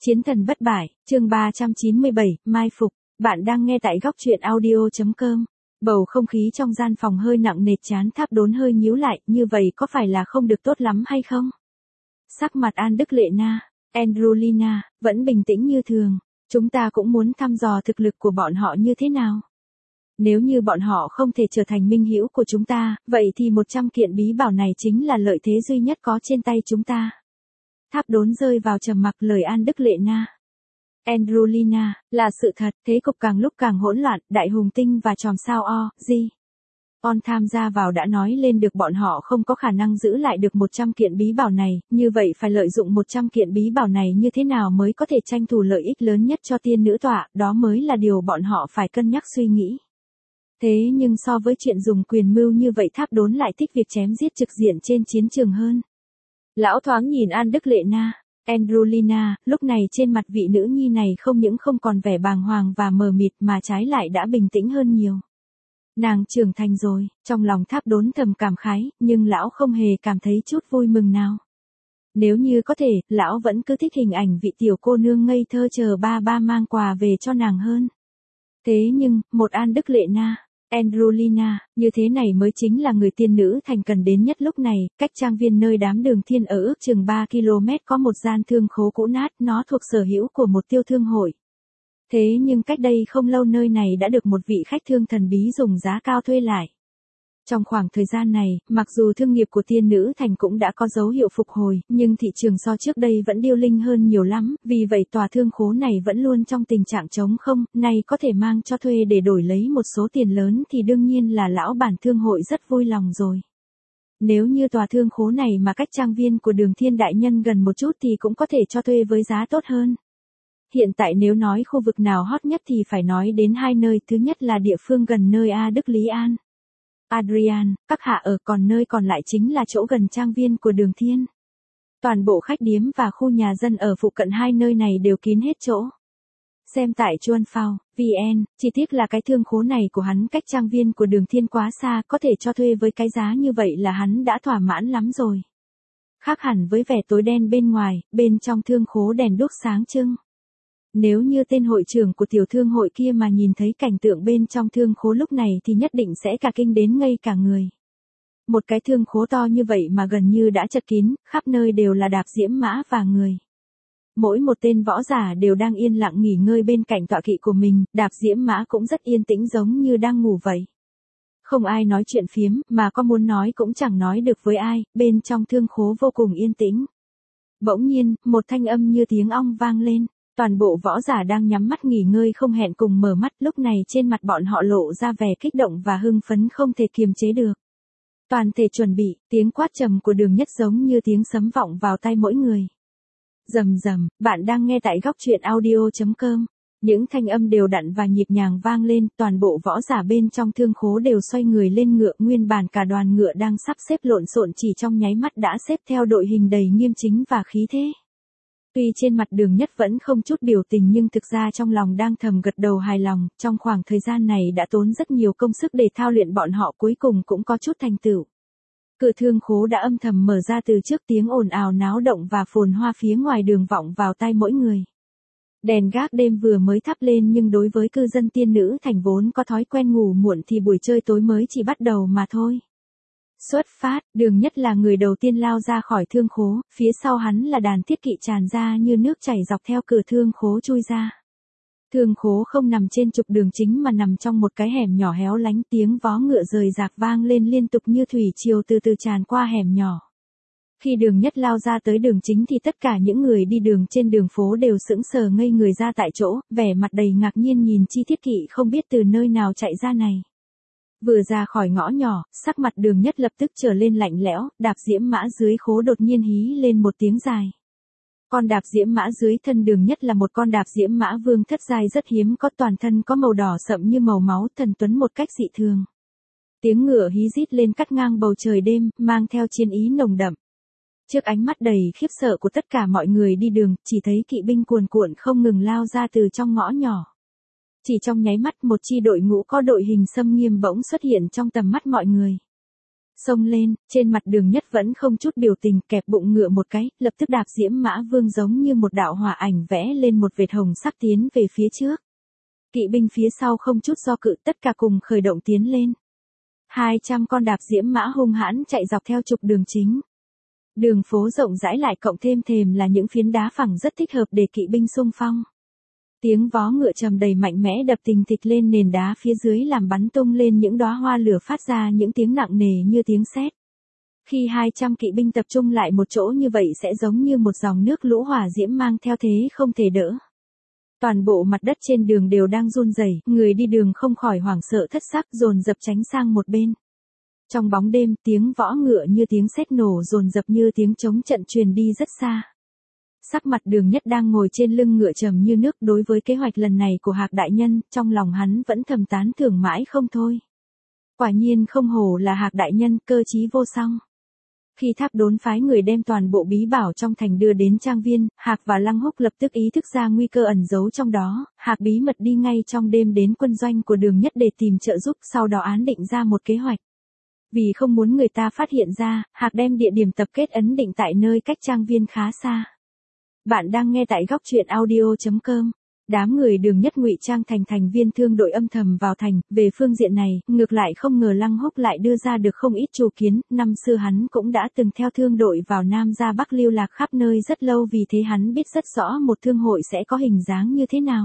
Chiến thần bất bại, chương 397, Mai Phục. Bạn đang nghe tại góc truyện audio.com. Bầu không khí trong gian phòng hơi nặng nề, trán Tháp Đốn hơi nhíu lại, như vậy có phải là không được tốt lắm hay không? Sắc mặt An Đức Lệ Na, Androlina, vẫn bình tĩnh như thường. Chúng ta cũng muốn thăm dò thực lực của bọn họ như thế nào. Nếu như bọn họ không thể trở thành minh hữu của chúng ta, vậy thì 100 kiện bí bảo này chính là lợi thế duy nhất có trên tay chúng ta. Tháp Đốn rơi vào trầm mặc lời An Đức Lệ Na. Androlina, là sự thật, thế cục càng lúc càng hỗn loạn, Đại Hùng Tinh và chòm sao On tham gia vào đã nói lên được bọn họ không có khả năng giữ lại được 100 kiện bí bảo này, như vậy phải lợi dụng 100 kiện bí bảo này như thế nào mới có thể tranh thủ lợi ích lớn nhất cho tiên nữ tọa, đó mới là điều bọn họ phải cân nhắc suy nghĩ. Thế nhưng so với chuyện dùng quyền mưu như vậy, Tháp Đốn lại thích việc chém giết trực diện trên chiến trường hơn. Lão thoáng nhìn An Đức Lệ Na, Androlina, lúc này trên mặt vị nữ nhi này không những không còn vẻ bàng hoàng và mờ mịt mà trái lại đã bình tĩnh hơn nhiều. Nàng trưởng thành rồi, trong lòng Tháp Đốn thầm cảm khái, nhưng lão không hề cảm thấy chút vui mừng nào. Nếu như có thể, lão vẫn cứ thích hình ảnh vị tiểu cô nương ngây thơ chờ ba mang quà về cho nàng hơn. Thế nhưng, một An Đức Lệ Na, Androlina, như thế này mới chính là người tiên nữ thành cần đến nhất lúc này, cách trang viên nơi đám Đường Thiên ở ước chừng 3 km có một gian thương khố cũ nát, nó thuộc sở hữu của một tiêu thương hội. Thế nhưng cách đây không lâu nơi này đã được một vị khách thương thần bí dùng giá cao thuê lại. Trong khoảng thời gian này, mặc dù thương nghiệp của tiên nữ thành cũng đã có dấu hiệu phục hồi, nhưng thị trường so trước đây vẫn điêu linh hơn nhiều lắm, vì vậy tòa thương khố này vẫn luôn trong tình trạng trống không, nay có thể mang cho thuê để đổi lấy một số tiền lớn thì đương nhiên là lão bản thương hội rất vui lòng rồi. Nếu như tòa thương khố này mà cách trang viên của Đường Thiên đại nhân gần một chút thì cũng có thể cho thuê với giá tốt hơn. Hiện tại nếu nói khu vực nào hot nhất thì phải nói đến hai nơi, thứ nhất là địa phương gần nơi A Đức Lý An, Adrian, các hạ ở, còn nơi còn lại chính là chỗ gần trang viên của Đường Thiên. Toàn bộ khách điếm và khu nhà dân ở phụ cận hai nơi này đều kín hết chỗ. Xem tại Chuan Phao, VN, chi tiết là cái thương khố này của hắn cách trang viên của Đường Thiên quá xa, có thể cho thuê với cái giá như vậy là hắn đã thỏa mãn lắm rồi. Khác hẳn với vẻ tối đen bên ngoài, bên trong thương khố đèn đuốc sáng trưng. Nếu như tên hội trưởng của tiểu thương hội kia mà nhìn thấy cảnh tượng bên trong thương khố lúc này thì nhất định sẽ cả kinh đến ngây cả người. Một cái thương khố to như vậy mà gần như đã chật kín, khắp nơi đều là đạp diễm mã và người. Mỗi một tên võ giả đều đang yên lặng nghỉ ngơi bên cạnh tọa kỵ của mình, đạp diễm mã cũng rất yên tĩnh giống như đang ngủ vậy. Không ai nói chuyện phiếm, mà có muốn nói cũng chẳng nói được với ai, bên trong thương khố vô cùng yên tĩnh. Bỗng nhiên, một thanh âm như tiếng ong vang lên. Toàn bộ võ giả đang nhắm mắt nghỉ ngơi không hẹn cùng mở mắt, lúc này trên mặt bọn họ lộ ra vẻ kích động và hưng phấn không thể kiềm chế được. Toàn thể chuẩn bị, tiếng quát trầm của Đường Nhất giống như tiếng sấm vọng vào tai mỗi người. Rầm rầm, bạn đang nghe tại góc truyện audio.com. Những thanh âm đều đặn và nhịp nhàng vang lên, toàn bộ võ giả bên trong thương khố đều xoay người lên ngựa, nguyên bản cả đoàn ngựa đang sắp xếp lộn xộn chỉ trong nháy mắt đã xếp theo đội hình đầy nghiêm chính và khí thế. Tuy trên mặt Đường Nhất vẫn không chút biểu tình nhưng thực ra trong lòng đang thầm gật đầu hài lòng, trong khoảng thời gian này đã tốn rất nhiều công sức để thao luyện bọn họ cuối cùng cũng có chút thành tựu. Cửa thương khố đã âm thầm mở ra từ trước, tiếng ồn ào náo động và phồn hoa phía ngoài đường vọng vào tai mỗi người. Đèn gác đêm vừa mới thắp lên nhưng đối với cư dân tiên nữ thành vốn có thói quen ngủ muộn thì buổi chơi tối mới chỉ bắt đầu mà thôi. Xuất phát, Đường Nhất là người đầu tiên lao ra khỏi thương khố, phía sau hắn là đàn thiết kỵ tràn ra như nước chảy dọc theo cửa thương khố chui ra. Thương khố không nằm trên trục đường chính mà nằm trong một cái hẻm nhỏ héo lánh, tiếng vó ngựa rời rạc vang lên liên tục như thủy triều từ từ tràn qua hẻm nhỏ. Khi Đường Nhất lao ra tới đường chính thì tất cả những người đi đường trên đường phố đều sững sờ ngây người ra tại chỗ, vẻ mặt đầy ngạc nhiên nhìn chi thiết kỵ không biết từ nơi nào chạy ra này. Vừa ra khỏi ngõ nhỏ, sắc mặt Đường Nhất lập tức trở lên lạnh lẽo, đạp diễm mã dưới khố đột nhiên hí lên một tiếng dài. Con đạp diễm mã dưới thân Đường Nhất là một con đạp diễm mã vương thất giai rất hiếm có, toàn thân có màu đỏ sậm như màu máu, thần tuấn một cách dị thường. Tiếng ngựa hí rít lên cắt ngang bầu trời đêm, mang theo chiến ý nồng đậm. Trước ánh mắt đầy khiếp sợ của tất cả mọi người đi đường, chỉ thấy kỵ binh cuồn cuộn không ngừng lao ra từ trong ngõ nhỏ. Chỉ trong nháy mắt một chi đội ngũ có đội hình xâm nghiêm bỗng xuất hiện trong tầm mắt mọi người. Xông lên, trên mặt Đường Nhất vẫn không chút biểu tình, kẹp bụng ngựa một cái, lập tức đạp Diễm Mã Vương giống như một đạo hỏa ảnh vẽ lên một vệt hồng sắc tiến về phía trước. Kỵ binh phía sau không chút do cự, tất cả cùng khởi động tiến lên. 200 con đạp Diễm Mã hung hãn chạy dọc theo trục đường chính. Đường phố rộng rãi lại cộng thêm thềm là những phiến đá phẳng rất thích hợp để kỵ binh xung phong. Tiếng vó ngựa trầm đầy mạnh mẽ đập tình thịch lên nền đá phía dưới làm bắn tung lên những đóa hoa lửa phát ra những tiếng nặng nề như tiếng sét. Khi 200 kỵ binh tập trung lại một chỗ như vậy sẽ giống như một dòng nước lũ hỏa diễm mang theo thế không thể đỡ. Toàn bộ mặt đất trên đường đều đang run rẩy, người đi đường không khỏi hoảng sợ thất sắc dồn dập tránh sang một bên. Trong bóng đêm, tiếng võ ngựa như tiếng sét nổ dồn dập như tiếng trống trận truyền đi rất xa. Sắc mặt Đường Nhất đang ngồi trên lưng ngựa trầm như nước, đối với kế hoạch lần này của Hạc đại nhân, trong lòng hắn vẫn thầm tán thưởng mãi không thôi. Quả nhiên không hổ là Hạc đại nhân, cơ trí vô song. Khi Tháp Đốn phái người đem toàn bộ bí bảo trong thành đưa đến trang viên, Hạc và Lăng Húc lập tức ý thức ra nguy cơ ẩn giấu trong đó, Hạc bí mật đi ngay trong đêm đến quân doanh của Đường Nhất để tìm trợ giúp, sau đó án định ra một kế hoạch. Vì không muốn người ta phát hiện ra, Hạc đem địa điểm tập kết ấn định tại nơi cách trang viên khá xa. Bạn đang nghe tại góc truyện audio.com. Đám người Đường Nhất ngụy trang thành thành viên thương đội âm thầm vào thành, về phương diện này, ngược lại không ngờ Lăng Húc lại đưa ra được không ít chủ kiến, năm xưa hắn cũng đã từng theo thương đội vào Nam ra Bắc lưu lạc khắp nơi rất lâu, vì thế hắn biết rất rõ một thương hội sẽ có hình dáng như thế nào.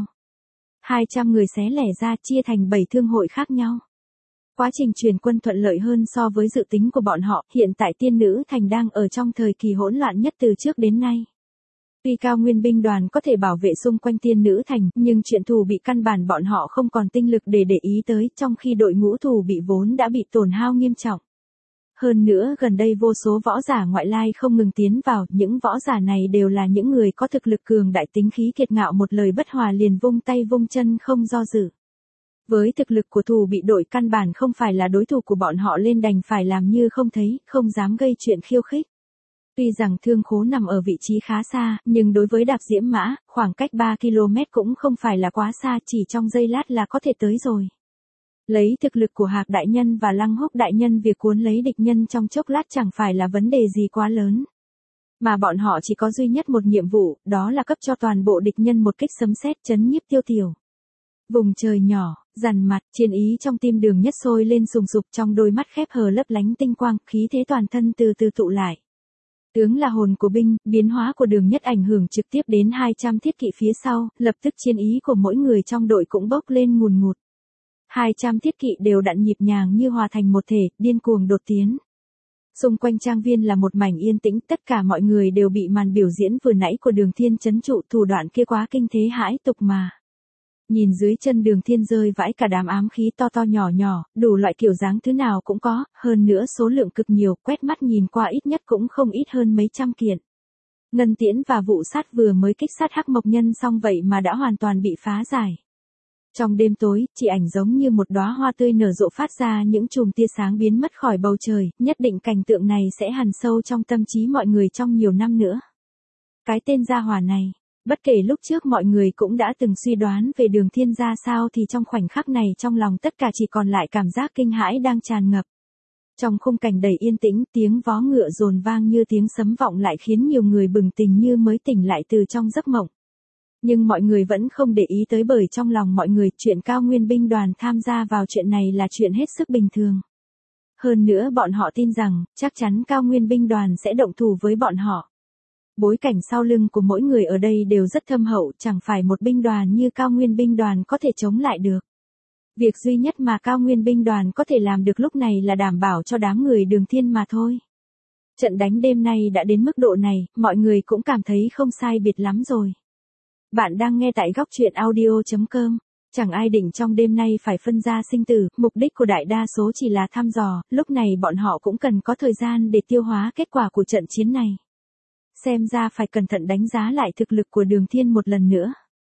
200 người xé lẻ ra chia thành 7 thương hội khác nhau. Quá trình chuyển quân thuận lợi hơn so với dự tính của bọn họ, hiện tại Tiên Nữ Thành đang ở trong thời kỳ hỗn loạn nhất từ trước đến nay. Tuy Cao Nguyên binh đoàn có thể bảo vệ xung quanh Tiên Nữ Thành, nhưng chuyện thù bị căn bản bọn họ không còn tinh lực để ý tới, trong khi đội ngũ thù bị vốn đã bị tổn hao nghiêm trọng. Hơn nữa gần đây vô số võ giả ngoại lai không ngừng tiến vào, những võ giả này đều là những người có thực lực cường đại, tính khí kiệt ngạo, một lời bất hòa liền vung tay vung chân không do dự. Với thực lực của thù bị đội căn bản không phải là đối thủ của bọn họ, lên đành phải làm như không thấy, không dám gây chuyện khiêu khích. Tuy rằng thương khố nằm ở vị trí khá xa, nhưng đối với đạp Diễm Mã, khoảng cách 3 km cũng không phải là quá xa, chỉ trong giây lát là có thể tới rồi. Lấy thực lực của Hạc đại nhân và Lăng Húc đại nhân, việc cuốn lấy địch nhân trong chốc lát chẳng phải là vấn đề gì quá lớn. Mà bọn họ chỉ có duy nhất một nhiệm vụ, đó là cấp cho toàn bộ địch nhân một kích sấm sét chấn nhiếp tiêu tiểu. Vùng trời nhỏ, dằn mặt, chiến ý trong tim Đường Nhất sôi lên sùng sục, trong đôi mắt khép hờ lấp lánh tinh quang, khí thế toàn thân từ từ tụ lại. Tướng là hồn của binh, biến hóa của Đường Nhất ảnh hưởng trực tiếp đến 200 thiết kỵ phía sau, lập tức chiến ý của mỗi người trong đội cũng bốc lên ngùn ngụt. 200 thiết kỵ đều đặn nhịp nhàng như hòa thành một thể, điên cuồng đột tiến. Xung quanh trang viên là một mảnh yên tĩnh, tất cả mọi người đều bị màn biểu diễn vừa nãy của Đường Thiên trấn trụ, thủ đoạn kia quá kinh thế hãi tục mà. Nhìn dưới chân Đường Thiên rơi vãi cả đám ám khí to to nhỏ nhỏ, đủ loại kiểu dáng thứ nào cũng có, hơn nữa số lượng cực nhiều, quét mắt nhìn qua ít nhất cũng không ít hơn mấy trăm kiện. Ngân tiễn và vụ sát vừa mới kích sát Hắc Mộc Nhân xong vậy mà đã hoàn toàn bị phá giải. Trong đêm tối, chỉ ảnh giống như một đóa hoa tươi nở rộ phát ra những chùm tia sáng biến mất khỏi bầu trời, nhất định cảnh tượng này sẽ hằn sâu trong tâm trí mọi người trong nhiều năm nữa. Cái tên gia hỏa này, bất kể lúc trước mọi người cũng đã từng suy đoán về Đường Thiên ra sao, thì trong khoảnh khắc này trong lòng tất cả chỉ còn lại cảm giác kinh hãi đang tràn ngập. Trong khung cảnh đầy yên tĩnh, tiếng vó ngựa dồn vang như tiếng sấm vọng lại khiến nhiều người bừng tỉnh như mới tỉnh lại từ trong giấc mộng. Nhưng mọi người vẫn không để ý tới, bởi trong lòng mọi người, chuyện Cao Nguyên binh đoàn tham gia vào chuyện này là chuyện hết sức bình thường. Hơn nữa bọn họ tin rằng, chắc chắn Cao Nguyên binh đoàn sẽ động thủ với bọn họ. Bối cảnh sau lưng của mỗi người ở đây đều rất thâm hậu, chẳng phải một binh đoàn như Cao Nguyên binh đoàn có thể chống lại được. Việc duy nhất mà Cao Nguyên binh đoàn có thể làm được lúc này là đảm bảo cho đám người Đường Thiên mà thôi. Trận đánh đêm nay đã đến mức độ này, mọi người cũng cảm thấy không sai biệt lắm rồi. Bạn đang nghe tại góc truyện audio.com. Chẳng ai định trong đêm nay phải phân ra sinh tử, mục đích của đại đa số chỉ là thăm dò, lúc này bọn họ cũng cần có thời gian để tiêu hóa kết quả của trận chiến này. Xem ra phải cẩn thận đánh giá lại thực lực của Đường Thiên một lần nữa.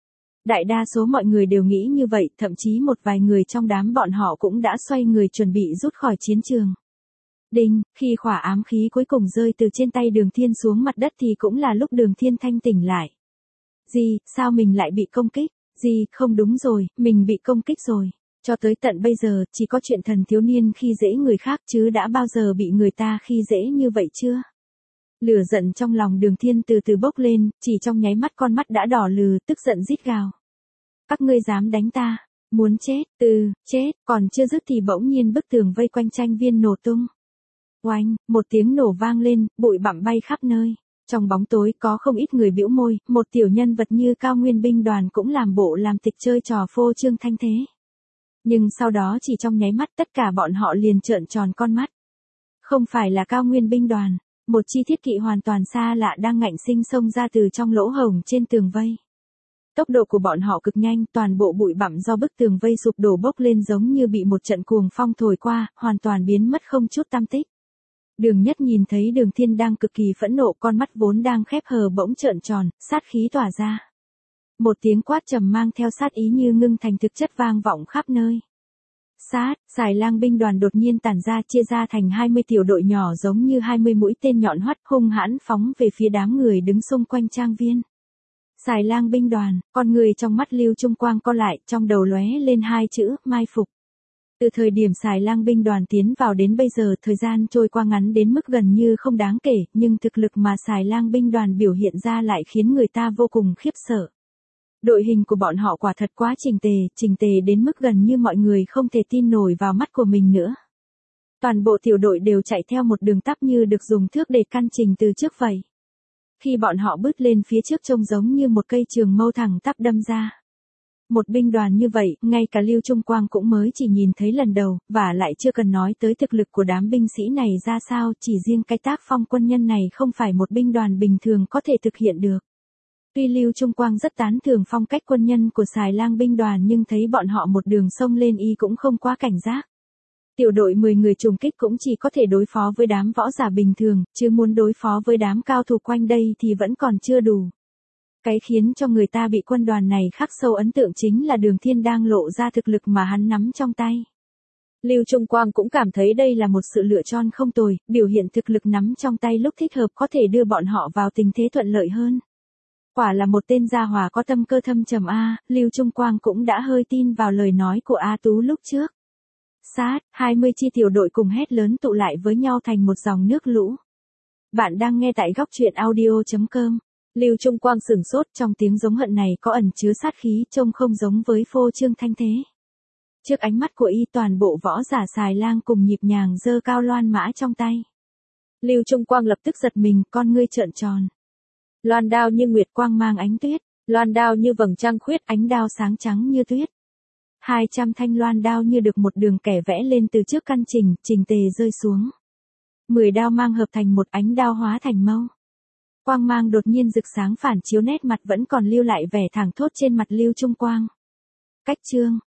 Đại đa số mọi người đều nghĩ như vậy, thậm chí một vài người trong đám bọn họ cũng đã xoay người chuẩn bị rút khỏi chiến trường. Đinh, khi khỏa ám khí cuối cùng rơi từ trên tay Đường Thiên xuống mặt đất thì cũng là lúc Đường Thiên thanh tỉnh lại. Gì, sao mình lại bị công kích? Gì, không đúng rồi, mình bị công kích rồi. Cho tới tận bây giờ, chỉ có chuyện thần thiếu niên khi dễ người khác chứ đã bao giờ bị người ta khi dễ như vậy chưa? Lửa giận trong lòng Đường Thiên từ từ bốc lên, chỉ trong nháy mắt con mắt đã đỏ lừ, tức giận rít gào. Các ngươi dám đánh ta, muốn chết, chết, còn chưa dứt thì bỗng nhiên bức tường vây quanh Tranh Viên nổ tung. Oanh, một tiếng nổ vang lên, bụi bặm bay khắp nơi. Trong bóng tối có không ít người bĩu môi, một tiểu nhân vật như Cao Nguyên binh đoàn cũng làm bộ làm tịch chơi trò phô trương thanh thế. Nhưng sau đó chỉ trong nháy mắt tất cả bọn họ liền trợn tròn con mắt. Không phải là Cao Nguyên binh đoàn, một chi thiết kỵ hoàn toàn xa lạ đang ngạnh sinh xông ra từ trong lỗ hổng trên tường vây. Tốc độ của bọn họ cực nhanh, toàn bộ bụi bặm do bức tường vây sụp đổ bốc lên giống như bị một trận cuồng phong thổi qua, hoàn toàn biến mất không chút tăm tích. Đường Nhất nhìn thấy Đường Thiên đang cực kỳ phẫn nộ, con mắt vốn đang khép hờ bỗng trợn tròn, sát khí tỏa ra. Một tiếng quát trầm mang theo sát ý như ngưng thành thực chất vang vọng khắp nơi. Xài Lang binh đoàn đột nhiên tản ra, chia ra thành 20 tiểu đội nhỏ giống như 20 mũi tên nhọn hoắt hung hãn phóng về phía đám người đứng xung quanh trang viên. Xài Lang binh đoàn, con người trong mắt Lưu Trung Quang co lại, trong đầu lóe lên hai chữ, mai phục. Từ thời điểm Xài Lang binh đoàn tiến vào đến bây giờ, thời gian trôi qua ngắn đến mức gần như không đáng kể, nhưng thực lực mà Xài Lang binh đoàn biểu hiện ra lại khiến người ta vô cùng khiếp sợ. Đội hình của bọn họ quả thật quá chỉnh tề đến mức gần như mọi người không thể tin nổi vào mắt của mình nữa. Toàn bộ tiểu đội đều chạy theo một đường tắp như được dùng thước để căn chỉnh từ trước vậy. Khi bọn họ bước lên phía trước trông giống như một cây trường mâu thẳng tắp đâm ra. Một binh đoàn như vậy, ngay cả Lưu Trung Quang cũng mới chỉ nhìn thấy lần đầu, và lại chưa cần nói tới thực lực của đám binh sĩ này ra sao, chỉ riêng cái tác phong quân nhân này không phải một binh đoàn bình thường có thể thực hiện được. Tuy Lưu Trung Quang rất tán thưởng phong cách quân nhân của Xài Lang binh đoàn nhưng thấy bọn họ một đường xông lên y cũng không quá cảnh giác. Tiểu đội 10 người trùng kích cũng chỉ có thể đối phó với đám võ giả bình thường, chứ muốn đối phó với đám cao thủ quanh đây thì vẫn còn chưa đủ. Cái khiến cho người ta bị quân đoàn này khắc sâu ấn tượng chính là Đường Thiên đang lộ ra thực lực mà hắn nắm trong tay. Lưu Trung Quang cũng cảm thấy đây là một sự lựa chọn không tồi, biểu hiện thực lực nắm trong tay lúc thích hợp có thể đưa bọn họ vào tình thế thuận lợi hơn. Quả là một tên gia hỏa có tâm cơ thâm trầm a, Lưu Trung Quang cũng đã hơi tin vào lời nói của A Tú lúc trước. 20 chi tiểu đội cùng hét lớn tụ lại với nhau thành một dòng nước lũ. Bạn đang nghe tại góc truyện audio.com. Lưu Trung Quang sửng sốt, trong tiếng giống hận này có ẩn chứa sát khí, trông không giống với phô trương thanh thế. Trước ánh mắt của y, toàn bộ võ giả Xài Lang cùng nhịp nhàng giơ cao loan mã trong tay. Lưu Trung Quang lập tức giật mình, con ngươi trợn tròn. Loan đao như nguyệt quang mang ánh tuyết, loan đao như vầng trăng khuyết, ánh đao sáng trắng như tuyết. 200 thanh loan đao như được một đường kẻ vẽ lên từ trước căn chỉnh tề rơi xuống. 10 đao mang hợp thành một, ánh đao hóa thành mâu. Quang mang đột nhiên rực sáng phản chiếu nét mặt vẫn còn lưu lại vẻ thẳng thốt trên mặt Lưu Trung Quang. Cách chương,